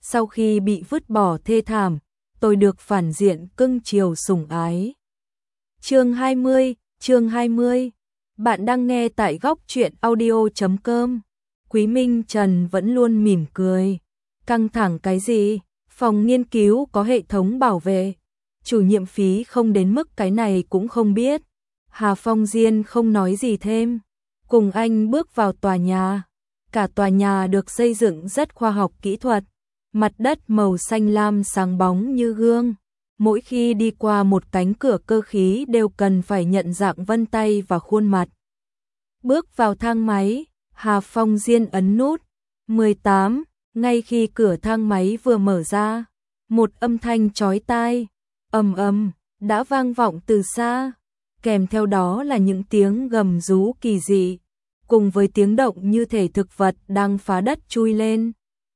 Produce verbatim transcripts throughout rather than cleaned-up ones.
sau khi bị vứt bỏ thê thảm, tôi được phản diện cưng chiều sủng ái. Chương hai mươi, chương hai mươi. Bạn đang nghe tại góc truyện audio chấm com. Quý Minh Trần vẫn luôn mỉm cười. Căng thẳng cái gì? Phòng nghiên cứu có hệ thống bảo vệ. Chủ nhiệm phí không đến mức cái này cũng không biết. Hà Phong Diên không nói gì thêm. Cùng anh bước vào tòa nhà. Cả tòa nhà được xây dựng rất khoa học kỹ thuật. Mặt đất màu xanh lam sáng bóng như gương. Mỗi khi đi qua một cánh cửa cơ khí đều cần phải nhận dạng vân tay và khuôn mặt. Bước vào thang máy, Hà Phong Diên ấn nút mười tám, ngay khi cửa thang máy vừa mở ra, một âm thanh chói tai, ầm ầm, đã vang vọng từ xa, kèm theo đó là những tiếng gầm rú kỳ dị, cùng với tiếng động như thể thực vật đang phá đất chui lên.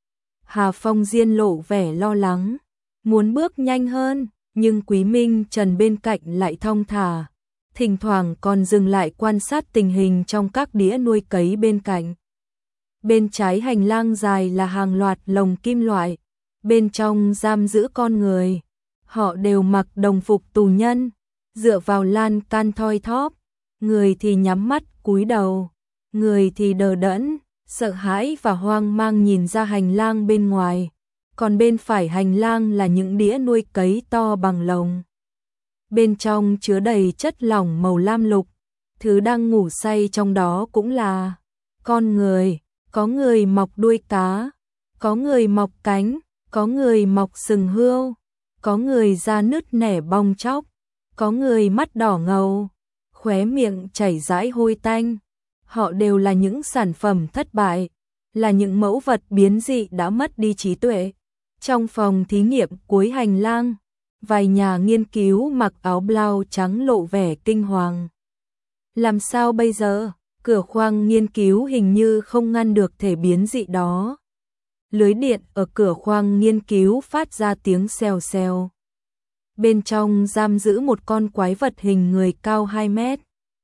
Hà Phong Diên lộ vẻ lo lắng, muốn bước nhanh hơn, nhưng Quý Minh Trần bên cạnh lại thong thả, thỉnh thoảng còn dừng lại quan sát tình hình trong các đĩa nuôi cấy bên cạnh. Bên trái hành lang dài là hàng loạt lồng kim loại, bên trong giam giữ con người. Họ đều mặc đồng phục tù nhân, dựa vào lan can thoi thóp, người thì nhắm mắt cúi đầu, người thì đờ đẫn, sợ hãi và hoang mang nhìn ra hành lang bên ngoài. Còn bên phải hành lang là những đĩa nuôi cấy to bằng lồng. Bên trong chứa đầy chất lỏng màu lam lục, thứ đang ngủ say trong đó cũng là con người, có người mọc đuôi cá, có người mọc cánh, có người mọc sừng hươu, có người da nứt nẻ bong tróc, có người mắt đỏ ngầu, khóe miệng chảy rãi hôi tanh. Họ đều là những sản phẩm thất bại, là những mẫu vật biến dị đã mất đi trí tuệ. Trong phòng thí nghiệm cuối hành lang, vài nhà nghiên cứu mặc áo blau trắng lộ vẻ kinh hoàng. Làm sao bây giờ? Cửa khoang nghiên cứu hình như không ngăn được thể biến dị đó. Lưới điện ở cửa khoang nghiên cứu phát ra tiếng xèo xèo. Bên trong giam giữ một con quái vật hình người cao hai mét.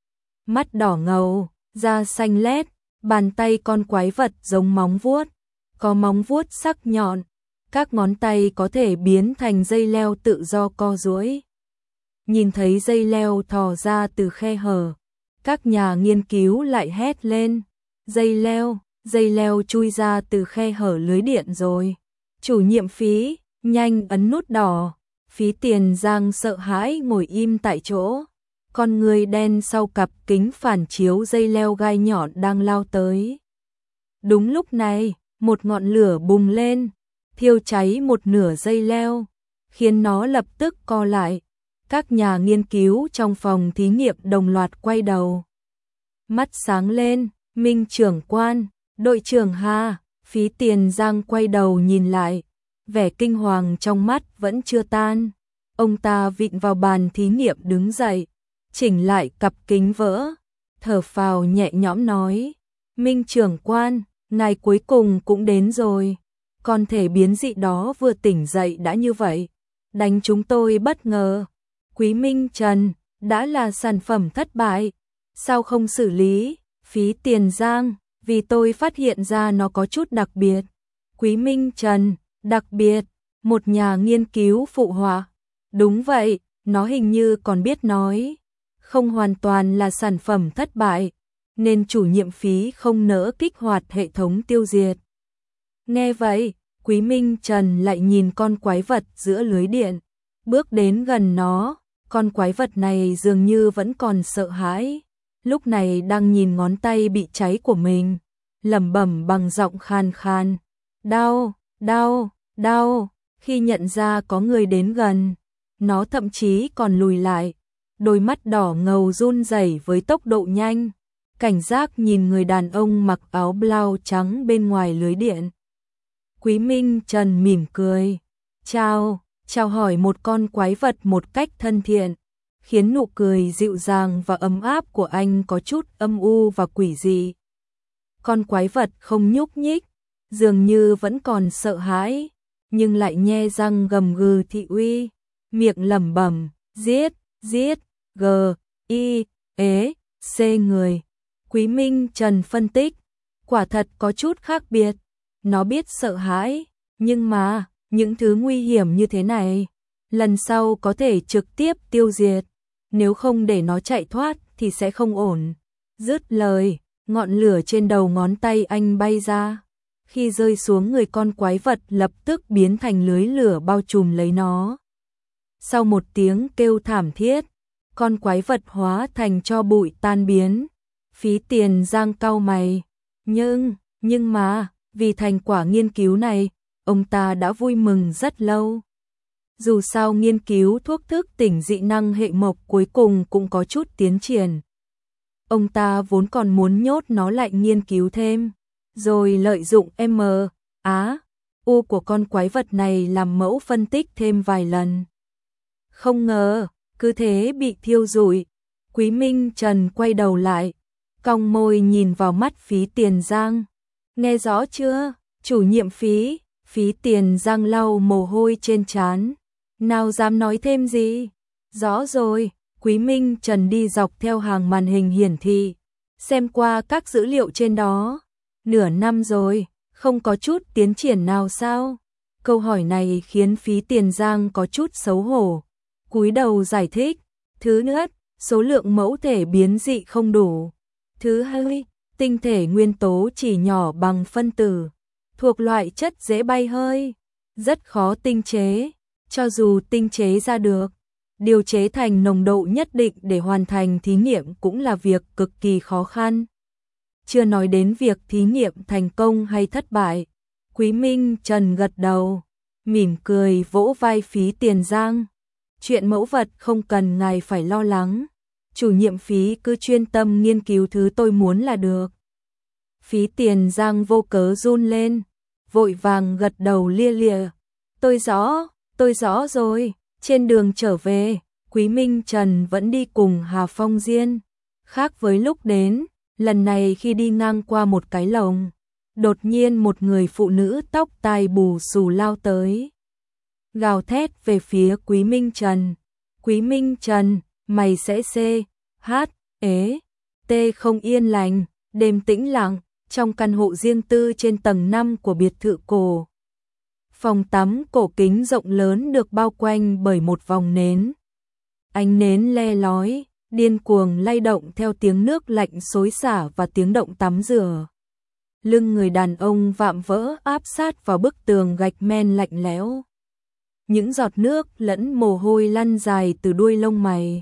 Mắt đỏ ngầu, da xanh lét, bàn tay con quái vật giống móng vuốt, có móng vuốt sắc nhọn. Các ngón tay có thể biến thành dây leo tự do co duỗi. Nhìn thấy dây leo thò ra từ khe hở, các nhà nghiên cứu lại hét lên. Dây leo, dây leo chui ra từ khe hở lưới điện rồi. Chủ nhiệm Phí, nhanh ấn nút đỏ. Phí Tiền Giang sợ hãi ngồi im tại chỗ. Con người đen sau cặp kính phản chiếu dây leo gai nhọn đang lao tới. Đúng lúc này, một ngọn lửa bùng lên, thiêu cháy một nửa dây leo, khiến nó lập tức co lại. Các nhà nghiên cứu trong phòng thí nghiệm đồng loạt quay đầu. Mắt sáng lên, Minh trưởng quan, đội trưởng Hà. Phí Tiền Giang quay đầu nhìn lại, vẻ kinh hoàng trong mắt vẫn chưa tan. Ông ta vịn vào bàn thí nghiệm đứng dậy, chỉnh lại cặp kính vỡ, thở phào nhẹ nhõm nói: Minh trưởng quan, ngày cuối cùng cũng đến rồi. Con thể biến dị đó vừa tỉnh dậy đã như vậy, đánh chúng tôi bất ngờ. Quý Minh Trần, đã là sản phẩm thất bại, sao không xử lý? Phí Tiền Giang, vì tôi phát hiện ra nó có chút đặc biệt. Quý Minh Trần, đặc biệt, một nhà nghiên cứu phụ họa. Đúng vậy, nó hình như còn biết nói, không hoàn toàn là sản phẩm thất bại, nên chủ nhiệm Phí không nỡ kích hoạt hệ thống tiêu diệt. Nghe vậy, Quý Minh Trần lại nhìn con quái vật giữa lưới điện, bước đến gần nó. Con quái vật này dường như vẫn còn sợ hãi, lúc này đang nhìn ngón tay bị cháy của mình, lẩm bẩm bằng giọng khan khan: đau, đau, đau. Khi nhận ra có người đến gần, nó thậm chí còn lùi lại, đôi mắt đỏ ngầu run rẩy với tốc độ nhanh, cảnh giác nhìn người đàn ông mặc áo blau trắng bên ngoài lưới điện. Quý Minh Trần mỉm cười, chào, chào hỏi một con quái vật một cách thân thiện, khiến nụ cười dịu dàng và ấm áp của anh có chút âm u và quỷ dị. Con quái vật không nhúc nhích, dường như vẫn còn sợ hãi, nhưng lại nhe răng gầm gừ thị uy, miệng lẩm bẩm: giết, giết, g, i, ế, c người. Quý Minh Trần phân tích, quả thật có chút khác biệt. Nó biết sợ hãi, Nhưng mà, những thứ nguy hiểm như thế này, lần sau có thể trực tiếp tiêu diệt, nếu không để nó chạy thoát thì sẽ không ổn. Dứt lời, ngọn lửa trên đầu ngón tay anh bay ra. Khi rơi xuống người con quái vật lập tức biến thành lưới lửa bao trùm lấy nó. Sau một tiếng kêu thảm thiết, con quái vật hóa thành tro bụi tan biến. Phí Tiền Giang cau mày. Nhưng, nhưng mà, vì thành quả nghiên cứu này, ông ta đã vui mừng rất lâu. Dù sao nghiên cứu thuốc thức tỉnh dị năng hệ mộc cuối cùng cũng có chút tiến triển. Ông ta vốn còn muốn nhốt nó lại nghiên cứu thêm, rồi lợi dụng M, Á, U của con quái vật này làm mẫu phân tích thêm vài lần. Không ngờ, cứ thế bị thiêu rụi. Quý Minh Trần quay đầu lại, cong môi nhìn vào mắt Phí Tiền Giang. Nghe rõ chưa, chủ nhiệm Phí? Phí Tiền Giang lau mồ hôi trên trán. Nào dám nói thêm gì? Rõ rồi. Quý Minh Trần đi dọc theo hàng màn hình hiển thị, xem qua các dữ liệu trên đó. Nửa năm rồi, không có chút tiến triển nào sao? Câu hỏi này khiến Phí Tiền Giang có chút xấu hổ. Cúi đầu giải thích. Thứ nhất, số lượng mẫu thể biến dị không đủ. Thứ hai, tinh thể nguyên tố chỉ nhỏ bằng phân tử, thuộc loại chất dễ bay hơi, rất khó tinh chế. Cho dù tinh chế ra được, điều chế thành nồng độ nhất định để hoàn thành thí nghiệm cũng là việc cực kỳ khó khăn. Chưa nói đến việc thí nghiệm thành công hay thất bại. Quý Minh Trần gật đầu, mỉm cười vỗ vai Phí Tiền Giang. Chuyện mẫu vật không cần ngài phải lo lắng. Chủ nhiệm Phí cứ chuyên tâm nghiên cứu thứ tôi muốn là được. Phí Tiền Giang vô cớ run lên, vội vàng gật đầu lia lịa. Tôi rõ, tôi rõ rồi. Trên đường trở về, Quý Minh Trần vẫn đi cùng Hà Phong Diên. Khác với lúc đến, lần này khi đi ngang qua một cái lồng, đột nhiên một người phụ nữ tóc tai bù xù lao tới, gào thét về phía Quý Minh Trần. Quý Minh Trần, mày sẽ xê, hát, ế, tê không yên lành. Đêm tĩnh lặng, trong căn hộ riêng tư trên tầng năm của biệt thự cổ. Phòng tắm cổ kính rộng lớn được bao quanh bởi một vòng nến. Ánh nến le lói, điên cuồng lay động theo tiếng nước lạnh xối xả và tiếng động tắm rửa. Lưng người đàn ông vạm vỡ áp sát vào bức tường gạch men lạnh lẽo. Những giọt nước lẫn mồ hôi lăn dài từ đuôi lông mày.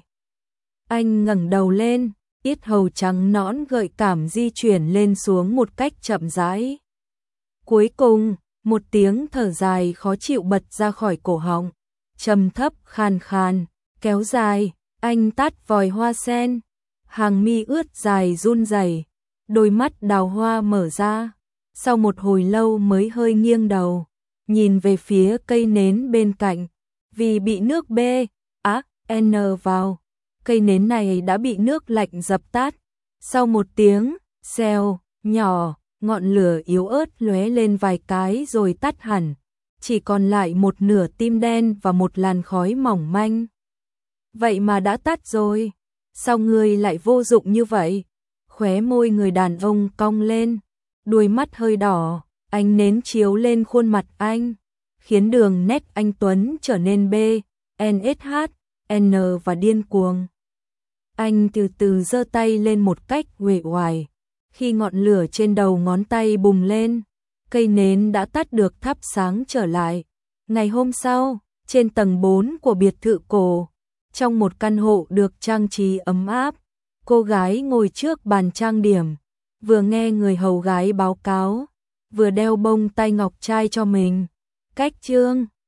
Anh ngẩng đầu lên, yết hầu trắng nõn gợi cảm di chuyển lên xuống một cách chậm rãi. Cuối cùng, một tiếng thở dài khó chịu bật ra khỏi cổ họng, trầm thấp khàn khàn, kéo dài. Anh tắt vòi hoa sen, hàng mi ướt dài run rẩy, đôi mắt đào hoa mở ra. Sau một hồi lâu mới hơi nghiêng đầu, nhìn về phía cây nến bên cạnh, vì bị nước B, á, N vào. Cây nến này đã bị nước lạnh dập tắt. Sau một tiếng, xèo, nhỏ, ngọn lửa yếu ớt lóe lên vài cái rồi tắt hẳn. Chỉ còn lại một nửa tim đen và một làn khói mỏng manh. Vậy mà đã tắt rồi. Sao ngươi lại vô dụng như vậy? Khóe môi người đàn ông cong lên, đuôi mắt hơi đỏ, ánh nến chiếu lên khuôn mặt anh, khiến đường nét anh Tuấn trở nên B, N S H, N và điên cuồng. Anh từ từ giơ tay lên một cách uể oải. Khi ngọn lửa trên đầu ngón tay bùng lên, cây nến đã tắt được thắp sáng trở lại. Ngày hôm sau, trên tầng bốn của biệt thự cổ, trong một căn hộ được trang trí ấm áp, cô gái ngồi trước bàn trang điểm, vừa nghe người hầu gái báo cáo, vừa đeo bông tai ngọc trai cho mình. Cách chương